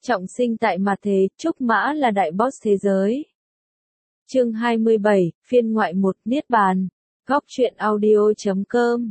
Trọng sinh tại mặt thế, Trúc Mã là đại boss thế giới. Chương 27, phiên ngoại 1, Niết Bàn. Góc truyện audio.com.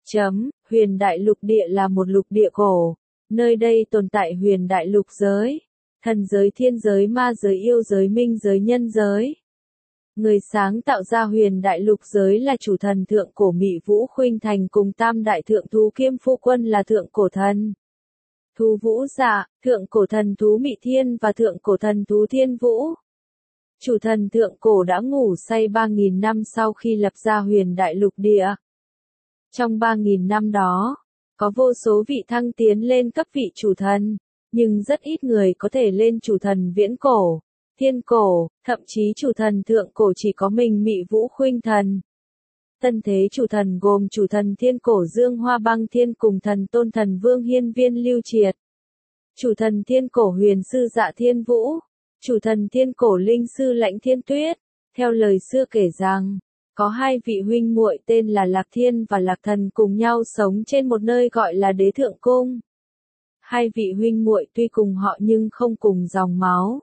Huyền Đại Lục Địa là một lục địa cổ. Nơi đây tồn tại huyền đại lục giới, thần giới, thiên giới, ma giới, yêu giới, minh giới, nhân giới. Người sáng tạo ra huyền đại lục giới là chủ thần thượng cổ Mị Vũ Khuynh Thành cùng tam đại thượng thú kiêm phu quân là thượng cổ thần thú Vũ Dạ, thượng cổ thần thú Mị Thiên và thượng cổ thần thú Thiên Vũ. Chủ thần thượng cổ đã ngủ say 3.000 năm sau khi lập ra huyền đại lục địa. Trong 3.000 năm đó, có vô số vị thăng tiến lên cấp vị chủ thần, nhưng rất ít người có thể lên chủ thần viễn cổ, thiên cổ, thậm chí chủ thần thượng cổ chỉ có mình Mị Vũ Khuynh Thần. Tân thế chủ thần gồm chủ thần thiên cổ Dương Hoa Băng Thiên cùng thần tôn thần Vương Hiên Viên Lưu Triệt, chủ thần thiên cổ Huyền Sư Dạ Thiên Vũ, chủ thần thiên cổ Linh Sư Lãnh Thiên Tuyết. Theo lời xưa kể rằng, có hai vị huynh muội tên là Lạc Thiên và Lạc Thần cùng nhau sống trên một nơi gọi là Đế Thượng Cung. Hai vị huynh muội tuy cùng họ nhưng không cùng dòng máu,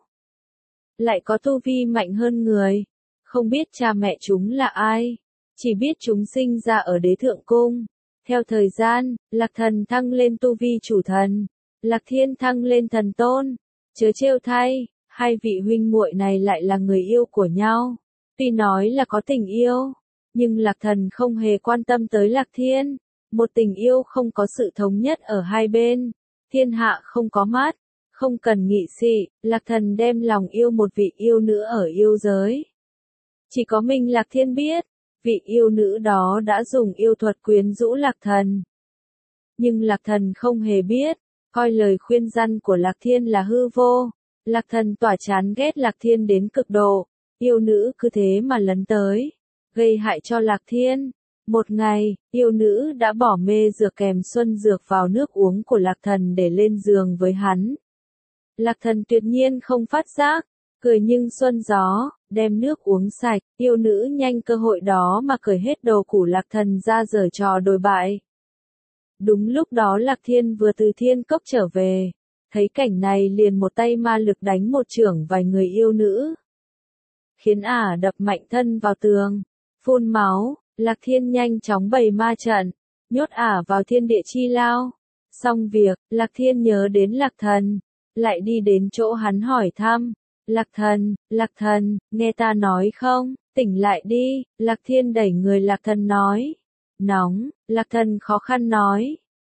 lại có tu vi mạnh hơn người. Không biết cha mẹ chúng là ai, chỉ biết chúng sinh ra ở Đế Thượng Cung. Theo thời gian, Lạc Thần thăng lên tu vi chủ thần, Lạc Thiên thăng lên thần tôn. Chớ trêu thay, hai vị huynh muội này lại là người yêu của nhau. Tuy nói là có tình yêu, nhưng Lạc Thần không hề quan tâm tới Lạc Thiên. Một tình yêu không có sự thống nhất ở hai bên. Thiên hạ không có mắt, không cần nghị sĩ, Lạc Thần đem lòng yêu một vị yêu nữ ở yêu giới. Chỉ có mình Lạc Thiên biết, vị yêu nữ đó đã dùng yêu thuật quyến rũ Lạc Thần. Nhưng Lạc Thần không hề biết, coi lời khuyên răn của Lạc Thiên là hư vô. Lạc Thần tỏa chán ghét Lạc Thiên đến cực độ, yêu nữ cứ thế mà lấn tới, gây hại cho Lạc Thiên. Một ngày, yêu nữ đã bỏ mê dược kèm xuân dược vào nước uống của Lạc Thần để lên giường với hắn. Lạc Thần tuyệt nhiên không phát giác, cười nhưng xuân gió, đem nước uống sạch. Yêu nữ nhanh cơ hội đó mà cởi hết đồ của Lạc Thần ra giở trò đồi bại. Đúng lúc đó Lạc Thiên vừa từ thiên cốc trở về, thấy cảnh này liền một tay ma lực đánh một chưởng vài người yêu nữ, khiến ả đập mạnh thân vào tường, phun máu. Lạc Thiên nhanh chóng bày ma trận, nhốt ả vào thiên địa chi lao. Xong việc, Lạc Thiên nhớ đến Lạc Thần, lại đi đến chỗ hắn hỏi thăm. Lạc Thần, nghe ta nói không, tỉnh lại đi. Lạc Thiên đẩy người Lạc Thần nói. Nóng. Lạc Thần khó khăn nói.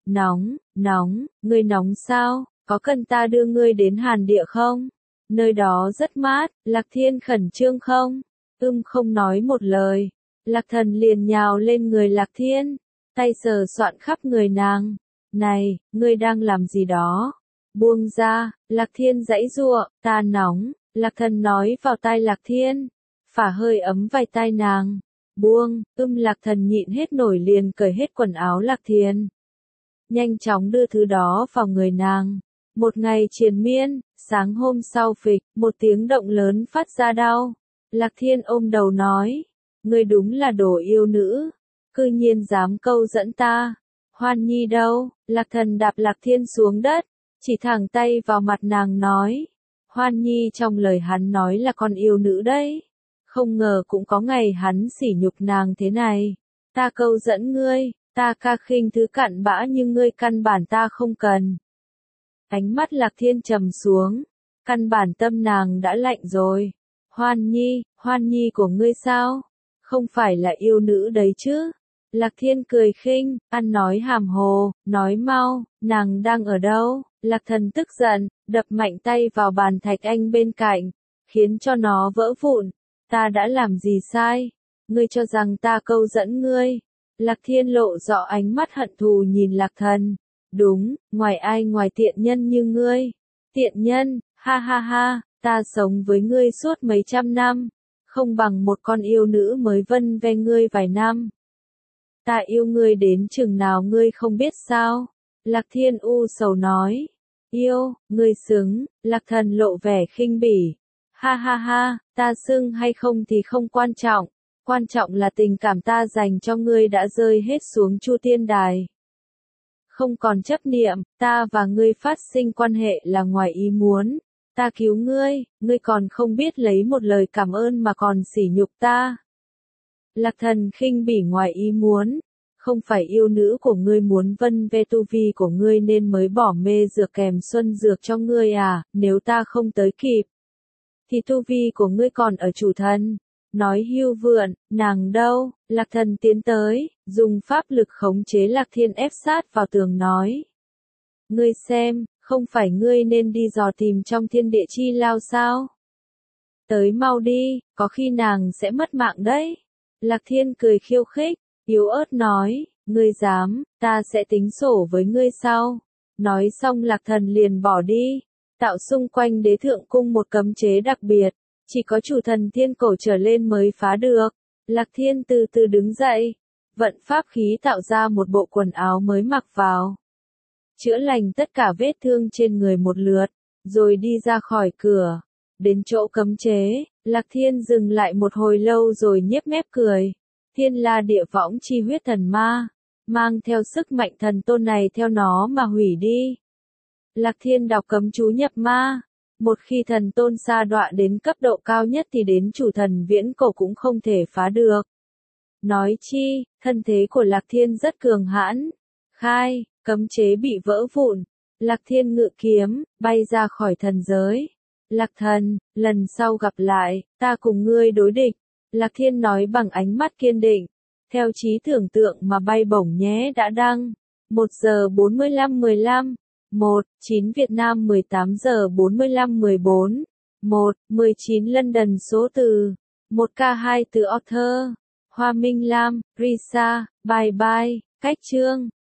Nóng, ngươi nóng sao, có cần ta đưa ngươi đến Hàn Địa không? Nơi đó rất mát. Lạc Thiên khẩn trương không? Không nói một lời. Lạc Thần liền nhào lên người Lạc Thiên, tay sờ soạn khắp người nàng. Này, ngươi đang làm gì đó? Buông ra. Lạc Thiên giãy giụa, ta nóng. Lạc Thần nói vào tai Lạc Thiên, phả hơi ấm vai tai nàng. Buông. Lạc Thần nhịn hết nổi liền cởi hết quần áo Lạc Thiên, nhanh chóng đưa thứ đó vào người nàng. Một ngày triền miên, sáng hôm sau phịch, một tiếng động lớn phát ra đau. Lạc Thiên ôm đầu nói, ngươi đúng là đồ yêu nữ, cư nhiên dám câu dẫn ta. Hoan Nhi đâu? Lạc Thần đạp Lạc Thiên xuống đất, chỉ thẳng tay vào mặt nàng nói. Hoan Nhi trong lời hắn nói là con yêu nữ đấy. Không ngờ cũng có ngày hắn sỉ nhục nàng thế này. Ta câu dẫn ngươi, ta ca khinh thứ cặn bã nhưng ngươi căn bản ta không cần. Ánh mắt Lạc Thiên trầm xuống, căn bản tâm nàng đã lạnh rồi. Hoan Nhi của ngươi sao? Không phải là yêu nữ đấy chứ? Lạc Thiên cười khinh, ăn nói hàm hồ, nói mau, nàng đang ở đâu? Lạc Thần tức giận, đập mạnh tay vào bàn thạch anh bên cạnh, khiến cho nó vỡ vụn. Ta đã làm gì sai? Ngươi cho rằng ta câu dẫn ngươi? Lạc Thiên lộ rõ ánh mắt hận thù nhìn Lạc Thần. Đúng, ngoài ai ngoài tiện nhân như ngươi? Tiện nhân, ha ha ha, ta sống với ngươi suốt mấy trăm năm, không bằng một con yêu nữ mới vân ve ngươi vài năm. Ta yêu ngươi đến chừng nào ngươi không biết sao? Lạc Thiên u sầu nói. Yêu, ngươi xứng. Lạc Thần lộ vẻ khinh bỉ. Ha ha ha, ta xưng hay không thì không quan trọng là tình cảm ta dành cho ngươi đã rơi hết xuống Chu Tiên Đài. không còn chấp niệm, ta và ngươi phát sinh quan hệ là ngoài ý muốn. Ta cứu ngươi, ngươi còn không biết lấy một lời cảm ơn mà còn sỉ nhục ta. Lạc Thần khinh bỉ ngoài ý muốn. Không phải yêu nữ của ngươi muốn vân ve tu vi của ngươi nên mới bỏ mê dược kèm xuân dược cho ngươi à, nếu ta không tới kịp. Thì tu vi của ngươi còn ở chủ thần. Nói hưu vượn, nàng đâu, Lạc Thần tiến tới, dùng pháp lực khống chế Lạc Thiên ép sát vào tường nói. Ngươi xem, không phải ngươi nên đi dò tìm trong thiên địa chi lao sao? Tới mau đi, có khi nàng sẽ mất mạng đấy. Lạc Thiên cười khiêu khích, yếu ớt nói, ngươi dám, ta sẽ tính sổ với ngươi sau. Nói xong Lạc Thần liền bỏ đi, tạo xung quanh đế thượng cung một cấm chế đặc biệt, chỉ có chủ thần thiên cổ trở lên mới phá được. Lạc Thiên từ từ đứng dậy, vận pháp khí tạo ra một bộ quần áo mới mặc vào. Chữa lành tất cả vết thương trên người một lượt, rồi đi ra khỏi cửa. Đến chỗ cấm chế, Lạc Thiên dừng lại một hồi lâu rồi nhếch mép cười. Thiên La Địa Võng chi huyết thần ma, mang theo sức mạnh thần tôn này theo nó mà hủy đi. Lạc Thiên đọc cấm chú nhập ma. Một khi thần tôn sa đọa đến cấp độ cao nhất thì đến chủ thần viễn cổ cũng không thể phá được. Nói chi, thân thế của Lạc Thiên rất cường hãn. Khai, cấm chế bị vỡ vụn. Lạc Thiên ngự kiếm, bay ra khỏi thần giới. Lạc Thần, lần sau gặp lại, ta cùng ngươi đối địch. Lạc Thiên nói bằng ánh mắt kiên định. Theo trí tưởng tượng mà bay bổng nhé đã đăng. 1 giờ 45:15. 1:9 Việt Nam 18 giờ 45:14. 1:19 London số từ. 1K2 từ Author. Hoa Minh Lam, Risa, bye bye, cách chương.